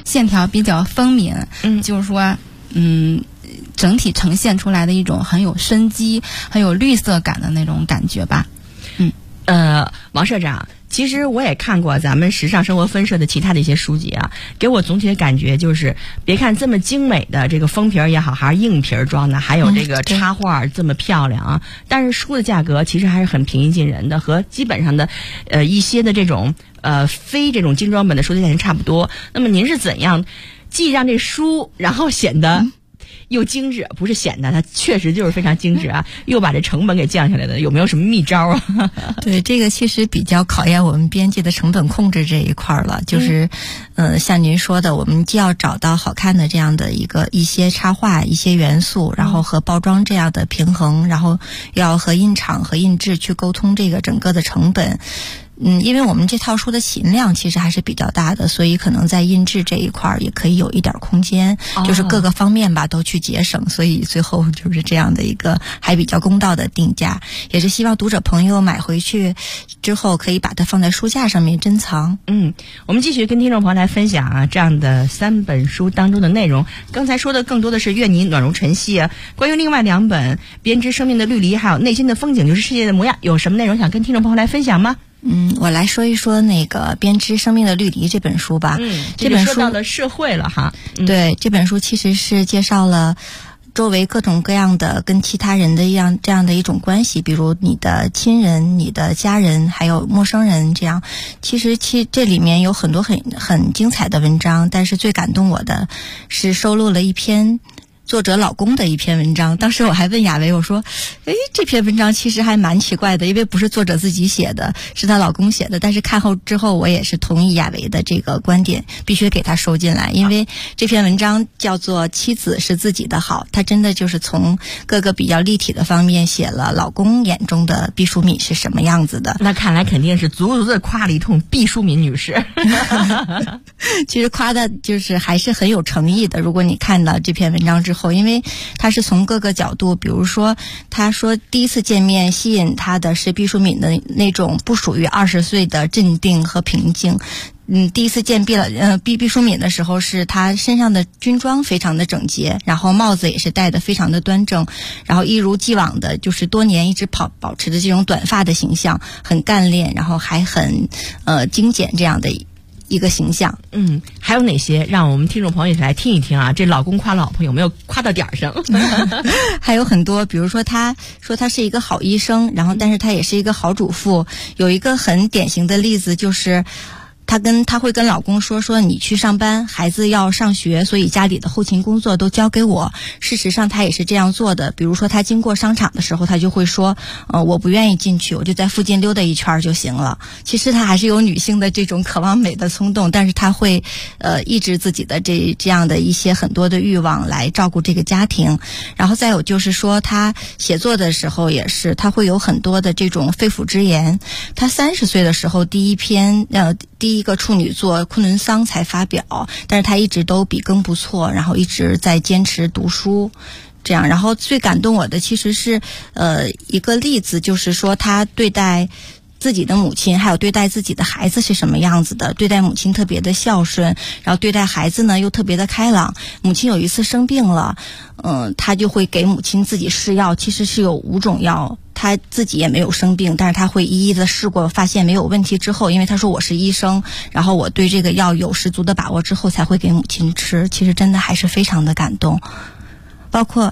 线条比较分明，就是说整体呈现出来的一种很有生机、很有绿色感的那种感觉吧。 王社长，其实我也看过咱们时尚生活分社的其他的一些书籍啊，给我总体的感觉就是，别看这么精美的这个封皮也好，还是硬皮装的，还有这个插画这么漂亮啊，但是书的价格其实还是很平易近人的，和基本上的一些的这种非这种精装本的书的价钱差不多。那么您是怎样既让这书然后显得又精致，不是显得它确实就是非常精致啊，又把这成本给降下来的，有没有什么秘招啊？ 对，这个其实比较考验我们编辑的成本控制这一块了，就是像您说的，我们既要找到好看的这样的一些插画、一些元素，然后和包装这样的平衡，然后要和印厂和印制去沟通这个整个的成本。因为我们这套书的起印量其实还是比较大的，所以可能在印制这一块也可以有一点空间，就是各个方面吧都去节省，所以最后就是这样的一个还比较公道的定价，也是希望读者朋友买回去之后可以把它放在书架上面珍藏。 我们继续跟听众朋友来分享啊这样的3本书当中的内容。刚才说的更多的是愿你暖如晨曦啊，关于另外2本《编织生命的绿篱》还有《内心的风景就是世界的模样》，有什么内容想跟听众朋友来分享吗？ 我来说一说那个《编织生命的绿篱》这本书吧。这本书说到了社会了哈。 对，这本书其实是介绍了周围各种各样的跟其他人的这样的一种关系，比如你的亲人、你的家人，还有陌生人这样。其实这里面有很多很精彩的文章，但是最感动我的是收录了一篇作者老公的一篇文章。当时我还问雅维，我说这篇文章其实还蛮奇怪的，因为不是作者自己写的，是她老公写的，但是看后之后我也是同意雅维的这个观点，必须给他收进来。因为这篇文章叫做妻子是自己的好，他真的就是从各个比较立体的方面写了老公眼中的毕淑敏是什么样子的。 那看来肯定是足足的夸了一通毕淑敏女士其实夸的就是还是很有诚意的，如果你看到这篇文章之后，因为他是从各个角度，比如说他说第一次见面吸引他的是毕淑敏的那种不属于20岁的镇定和平静。第一次见毕淑敏的时候，是她身上的军装非常的整洁，然后帽子也是戴得非常的端正，然后一如既往的就是多年一直保持着这种短发的形象，很干练，然后还很精简这样的一个形象。 还有哪些让我们听众朋友来听一听啊？这老公夸老婆有没有夸到点儿上？ 还有很多，比如说他说他是一个好医生，然后但是他也是一个好主妇。有一个很典型的例子就是她会跟老公说你去上班，孩子要上学，所以家里的后勤工作都交给我。事实上她也是这样做的，比如说她经过商场的时候，她就会说我不愿意进去，我就在附近溜达一圈就行了。其实她还是有女性的这种渴望美的冲动，但是她会抑制自己的这样的一些很多的欲望来照顾这个家庭。然后再有就是说她写作的时候也是，她会有很多的这种肺腑之言。她30岁的时候第一个处女作《昆仑桑》才发表，但是他一直都笔耕不错，然后一直在坚持读书这样。然后最感动我的其实是一个例子，就是说他对待自己的母亲还有对待自己的孩子是什么样子的。对待母亲特别的孝顺，然后对待孩子呢又特别的开朗。母亲有一次生病了，他就会给母亲自己试药，其实是有5种药，他自己也没有生病，但是他会一一的试过，发现没有问题之后，因为他说我是医生，然后我对这个药有十足的把握之后才会给母亲吃。其实真的还是非常的感动。包括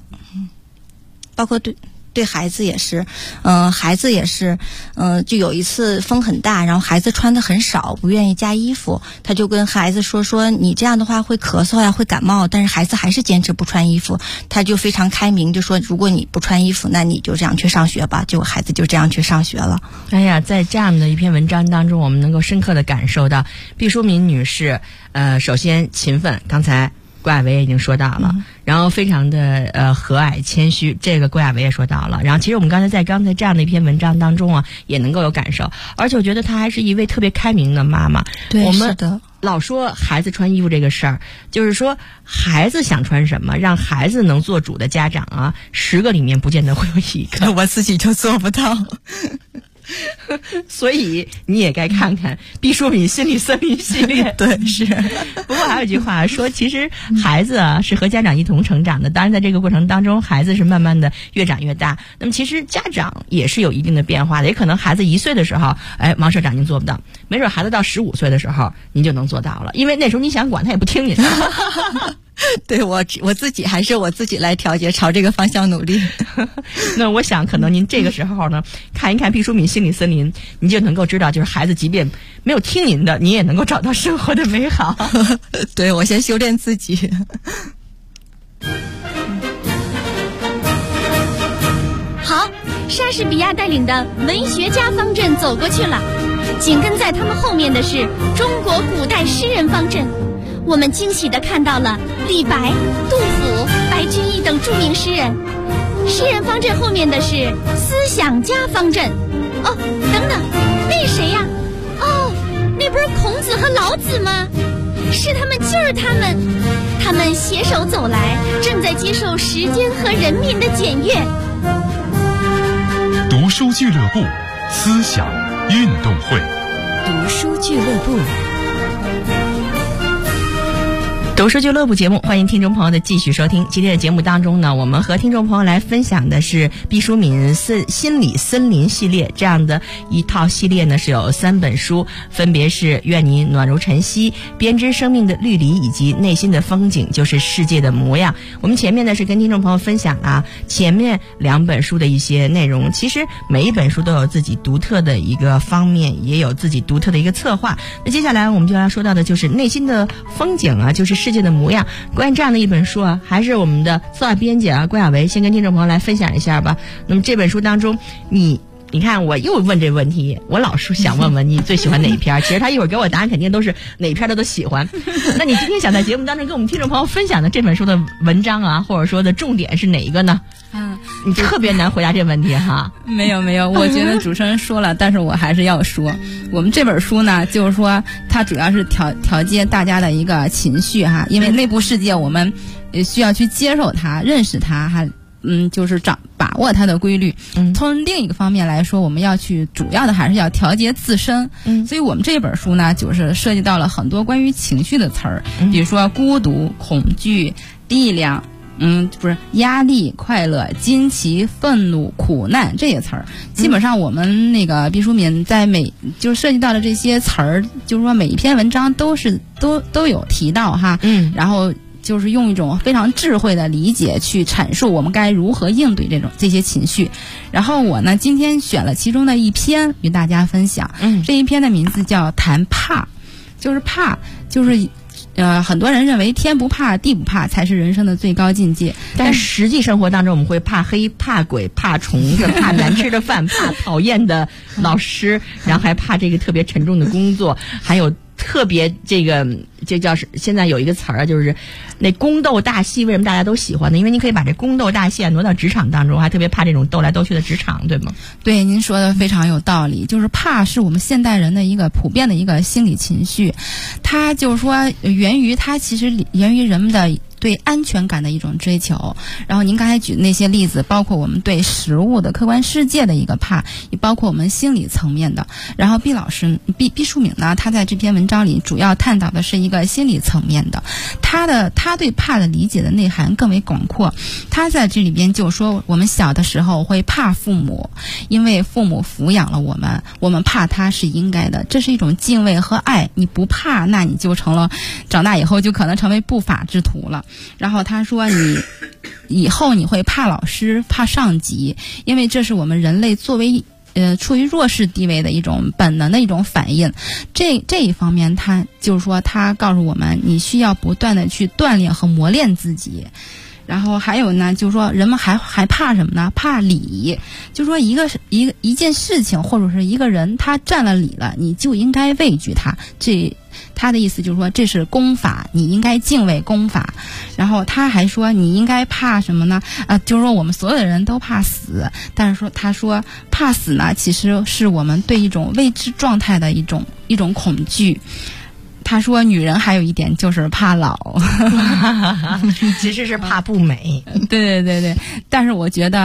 对孩子也是，孩子也是，就有一次风很大，然后孩子穿的很少，不愿意加衣服，他就跟孩子说你这样的话会咳嗽呀，会感冒，但是孩子还是坚持不穿衣服，他就非常开明，就说如果你不穿衣服，那你就这样去上学吧，结果孩子就这样去上学了。 哎呀，在这样的一篇文章当中，我们能够深刻的感受到毕淑敏女士，首先勤奋，刚才郭亚维也已经说到了，然后非常的和蔼谦虚，这个郭亚维也说到了。然后其实我们刚才这样的一篇文章当中啊，也能够有感受，而且我觉得她还是一位特别开明的妈妈。 对， 我们是的。 老说孩子穿衣服这个事儿，就是说孩子想穿什么，让孩子能做主的家长啊，10个里面不见得会有1个。 我自己就做不到。 所以你也该看看毕淑敏心理森林系列。 对，是。 不过还有一句话说，其实孩子啊是和家长一同成长的，当然在这个过程当中，孩子是慢慢的越长越大，那么其实家长也是有一定的变化的，也可能孩子1岁的时候，王社长您做不到，没准孩子到15岁的时候您就能做到了，因为那时候你想管他也不听你的。 对，我自己还是我自己来调节，朝这个方向努力。 那我想可能您这个时候呢，看一看毕淑敏心理森林，你就能够知道，就是孩子即便没有听您的，你也能够找到生活的美好。 对，我先修炼自己。 好，莎士比亚带领的文学家方阵走过去了，紧跟在他们后面的是中国古代诗人方阵。我们惊喜地看到了李白、杜甫、白居易等著名诗人。诗人方阵后面的是思想家方阵。哦，等等，那谁呀？哦，那不是孔子和老子吗？是他们，就是他们。他们携手走来，正在接受时间和人民的检阅。 读书俱乐部，思想运动会。 读书俱乐部。 读书俱乐部节目，欢迎听众朋友的继续收听。今天的节目当中呢，我们和听众朋友来分享的是毕淑敏心理森林系列，这样的一套系列呢是有3本书，分别是愿你暖如晨曦、编织生命的绿篱以及内心的风景就是世界的模样。我们前面呢是跟听众朋友分享了前面2本书的一些内容，其实每一本书都有自己独特的一个方面，也有自己独特的一个策划。那接下来我们就要说到的就是内心的风景啊，就是世界的模样。关于这样的一本书啊，还是我们的策划编辑啊关晓维先跟听众朋友来分享一下吧。那么这本书当中，你看我又问这问题，我老是想问问你最喜欢哪一篇，其实他一会儿给我答案肯定都是哪一篇他都喜欢。那你今天想在节目当中跟我们听众朋友分享的这本书的文章啊，或者说的重点是哪一个呢？你特别难回答这问题哈。 没有，我觉得主持人说了，但是我还是要说，我们这本书呢，就是说它主要是调节大家的一个情绪哈，因为内部世界我们需要去接受它、认识它，还就是把握它的规律。从另一个方面来说，我们要去主要的还是要调节自身。所以我们这本书呢，就是涉及到了很多关于情绪的词儿，比如说孤独、恐惧、力量。不是压力、快乐、惊奇、愤怒、苦难这些词儿，基本上我们那个毕淑敏在就是涉及到的这些词儿，就是说每一篇文章都有提到哈。然后就是用一种非常智慧的理解去阐述我们该如何应对这些情绪。然后我呢今天选了其中的一篇与大家分享。这一篇的名字叫谈怕，就是怕就是很多人认为天不怕地不怕才是人生的最高境界， 但实际生活当中我们会怕黑、怕鬼、怕虫子、怕难吃的饭、怕讨厌的老师，然后还怕这个特别沉重的工作，还有特别这叫是现在有一个词儿啊，就是那宫斗大戏，为什么大家都喜欢呢？因为你可以把这宫斗大戏挪到职场当中，还特别怕这种斗来斗去的职场，对吗？对， 您说的非常有道理。就是怕是我们现代人的一个普遍的一个心理情绪，它就是说其实源于人们的对安全感的一种追求。然后您刚才举的那些例子，包括我们对食物的客观世界的一个怕，也包括我们心理层面的。然后毕淑敏呢，他在这篇文章里主要探讨的是一个心理层面的，他对怕的理解的内涵更为广阔。他在这里边就说，我们小的时候会怕父母，因为父母抚养了我们怕他是应该的，这是一种敬畏和爱。你不怕，那你就长大以后就可能成为不法之徒了。然后他说你以后你会怕老师、怕上级，因为这是我们人类作为处于弱势地位的一种本能的一种反应。这一方面，他就是说他告诉我们，你需要不断的去锻炼和磨练自己。然后还有呢，就是说人们还怕什么呢？怕理，就是说一件事情或者是一个人他占了理了，你就应该畏惧他。他的意思就是说，这是公法，你应该敬畏公法。然后他还说，你应该怕什么呢？就是说我们所有的人都怕死，但是他说怕死呢，其实是我们对一种未知状态的一种恐惧。他说女人还有一点就是怕老其实是怕不美。 对，但是我觉得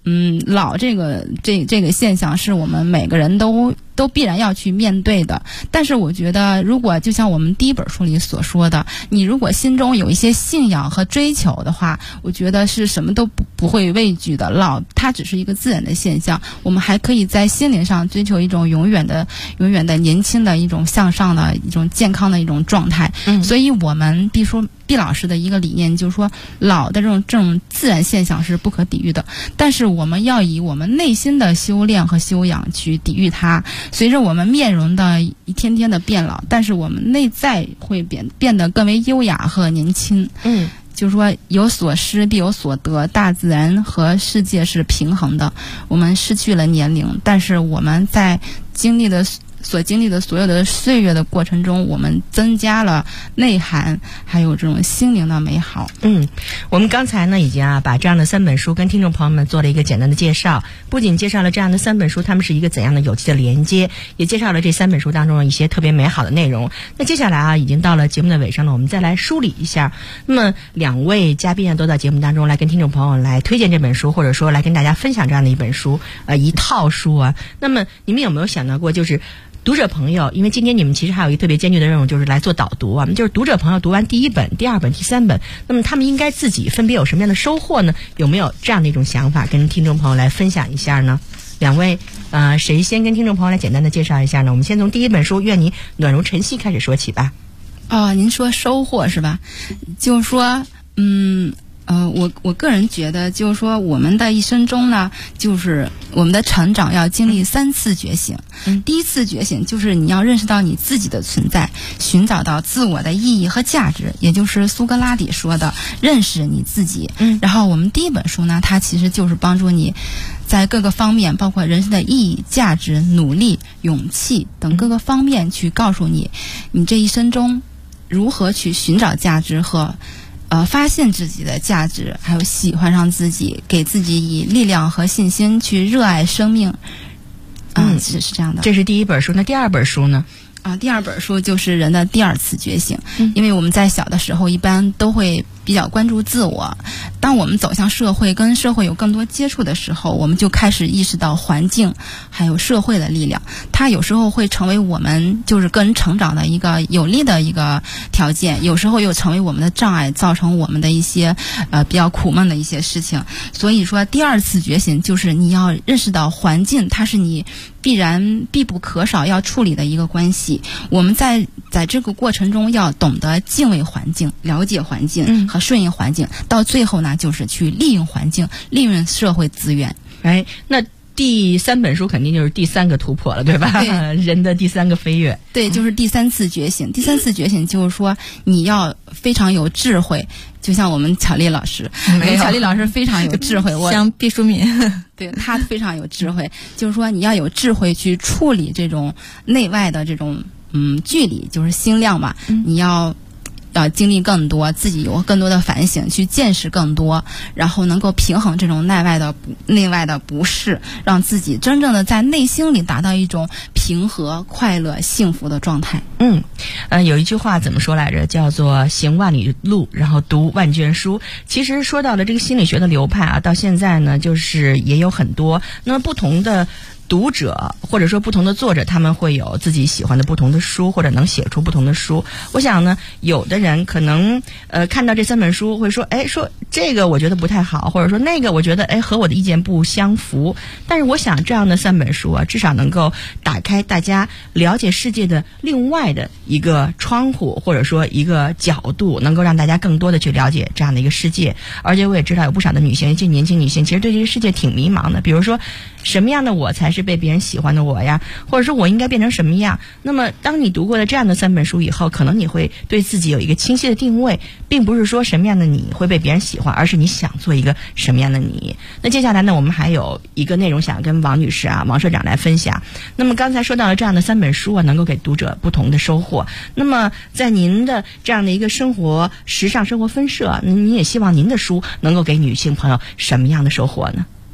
老这个现象是我们每个人都必然要去面对的。但是我觉得，如果就像我们第一本书里所说的，你如果心中有一些信仰和追求的话，我觉得是什么都不会畏惧的。老它只是一个自然的现象，我们还可以在心灵上追求一种永远的年轻的一种向上的一种健康的一种状态。所以我们毕老师的一个理念就是说，老的这种自然现象是不可抵御的，但是我们要以我们内心的修炼和修养去抵御它。随着我们面容的一天天的变老，但是我们内在会变得更为优雅和年轻。就是说有所失必有所得，大自然和世界是平衡的。我们失去了年龄，但是我们在所经历的所有的岁月的过程中，我们增加了内涵，还有这种心灵的美好。 我们刚才呢已经把这样的3本书跟听众朋友们做了一个简单的介绍，不仅介绍了这样的3本书它们是一个怎样的有机的连接，也介绍了这3本书当中的一些特别美好的内容。那接下来已经到了节目的尾声了，我们再来梳理一下。那么2位嘉宾都到节目当中来跟听众朋友来推荐这本书，或者说来跟大家分享这样的一本书，一套书啊。那么你们有没有想到过，就是读者朋友，因为今天你们其实还有一个特别艰巨的任务，就是来做导读啊。就是读者朋友读完第1本、第2本、第3本，那么他们应该自己分别有什么样的收获呢？有没有这样的一种想法跟听众朋友来分享一下呢？2位，谁先跟听众朋友来简单的介绍一下呢？我们先从第1本书《愿你暖如晨曦》开始说起吧。 您说收获是吧？就是说，我个人觉得，就是说我们的一生中呢，就是我们的成长要经历3次觉醒。第一次觉醒就是你要认识到你自己的存在，寻找到自我的意义和价值，也就是苏格拉底说的认识你自己。然后我们第1本书呢，它其实就是帮助你在各个方面，包括人生的意义、价值、努力、勇气等各个方面，去告诉你这一生中如何去寻找价值和发现自己的价值，还有喜欢上自己，给自己以力量和信心去热爱生命。是这样的。 这是第1本书。那第2本书呢？ 第2本书就是人的第2次觉醒。因为我们在小的时候一般都会比较关注自我，当我们走向社会，跟社会有更多接触的时候，我们就开始意识到环境还有社会的力量，它有时候会成为我们就是个人成长的一个有利的一个条件，有时候又成为我们的障碍，造成我们的一些比较苦闷的一些事情。所以说第2次觉醒就是你要认识到环境它是你必不可少要处理的一个关系。我们在这个过程中要懂得敬畏环境，了解环境和顺应环境，到最后呢就是去利用环境，利用社会资源。 那第3本书肯定就是第3个突破了，对吧？ 对， 人的第3个飞跃。 对，就是第3次觉醒。第3次觉醒就是说你要非常有智慧，就像我们巧丽老师，巧丽老师非常有智慧， 像毕淑敏， 对，她非常有智慧，就是说你要有智慧去处理这种内外的这种距离，就是心量吧。你要经历更多，自己有更多的反省，去见识更多，然后能够平衡这种内外的不适，让自己真正的在内心里达到一种平和、快乐、幸福的状态。 有一句话怎么说来着？叫做行万里路，然后读万卷书。其实说到了这个心理学的流派到现在呢，就是也有很多那么不同的读者或者说不同的作者，他们会有自己喜欢的不同的书，或者能写出不同的书。我想呢，有的人可能看到这3本书会说，说这个我觉得不太好，或者说那个我觉得和我的意见不相符。但是我想这样的3本书至少能够打开大家了解世界的另外的一个窗户，或者说一个角度，能够让大家更多的去了解这样的一个世界。而且我也知道有不少的女性，尤其年轻女性，其实对这个世界挺迷茫的。比如说什么样的我才是被别人喜欢的我呀，或者说我应该变成什么样。那么当你读过了这样的3本书以后，可能你会对自己有一个清晰的定位，并不是说什么样的你会被别人喜欢，而是你想做一个什么样的你。那接下来呢，我们还有一个内容想跟王女士王社长来分享。那么刚才说到了这样的3本书能够给读者不同的收获。那么在您的这样的一个时尚生活分社，您也希望您的书能够给女性朋友什么样的收获呢？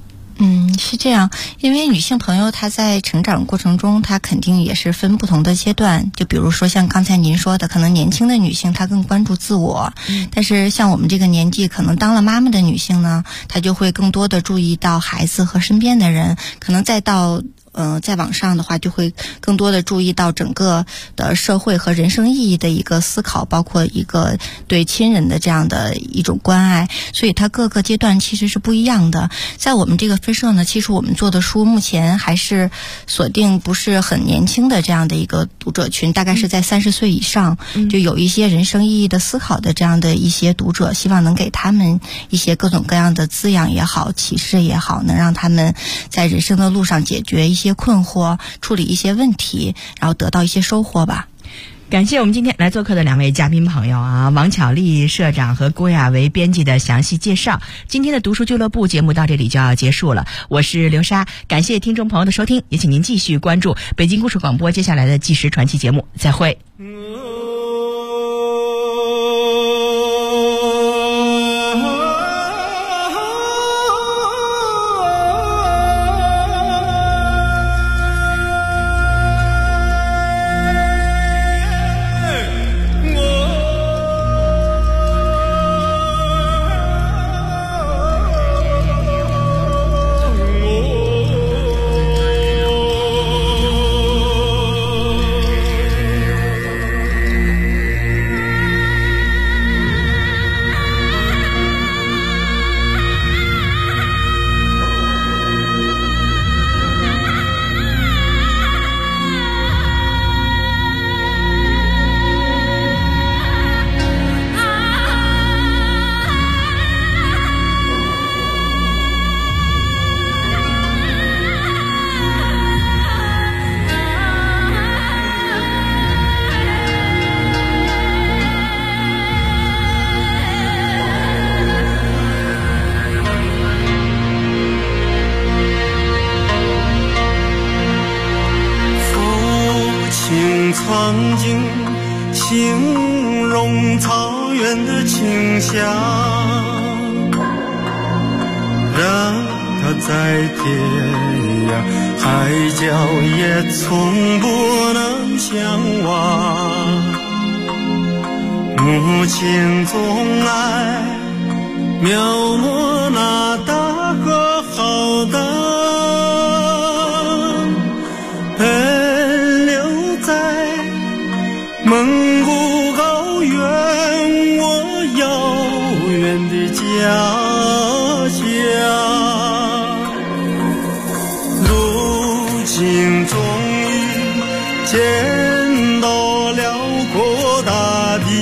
是这样，因为女性朋友她在成长过程中，她肯定也是分不同的阶段。就比如说像刚才您说的，可能年轻的女性她更关注自我，但是像我们这个年纪，可能当了妈妈的女性呢，她就会更多的注意到孩子和身边的人，可能再到在网上的话，就会更多的注意到整个的社会和人生意义的一个思考，包括一个对亲人的这样的一种关爱，所以它各个阶段其实是不一样的。在我们这个飞社呢，其实我们做的书目前还是锁定不是很年轻的这样的一个读者群，大概是在30岁以上，就有一些人生意义的思考的这样的一些读者，希望能给他们一些各种各样的滋养也好，启示也好，能让他们在人生的路上解决一些困惑，处理一些问题，然后得到一些收获吧。 感谢我们今天来做客的2位嘉宾朋友啊，王巧丽社长和郭亚维编辑的详细介绍。今天的读书俱乐部节目到这里就要结束了，我是刘莎，感谢听众朋友的收听，也请您继续关注北京故事广播接下来的纪实传奇节目，再会。 曾经形容草原的清香，让它在天涯海角也从不能相忘。母亲总爱描摹那大河浩荡，奔流在蒙古高原，我遥远的家乡。如今终于见到辽阔大地，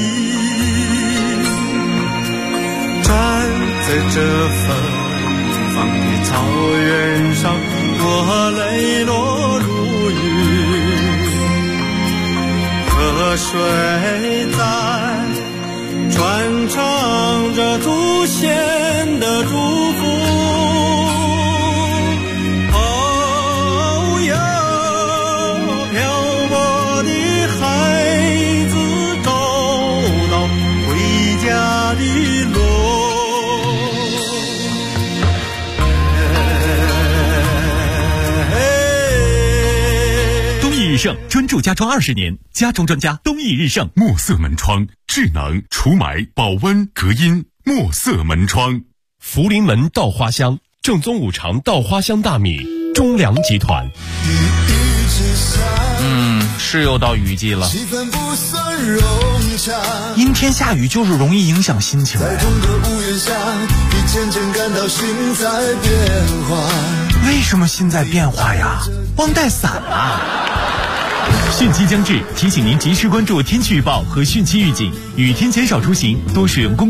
站在这芬芳的草原上，我泪落如雨。河水在传唱着祖先的祝福，哦哟，漂泊的孩子找到回家的路。 东义日盛专注家装20年，家装专家东义日盛。墨色门窗，智能除霾、保温、隔音。墨色门窗， 福临门稻花香，正宗5常稻花香大米，中粮集团。 是又到雨季了， 阴天下雨就是容易影响心情。 在同个屋檐下，你渐渐感到心在变化。 为什么心在变化呀？忘带伞了。 汛期将至，提醒您及时关注天气预报和汛期预警，雨天减少出行，多使用公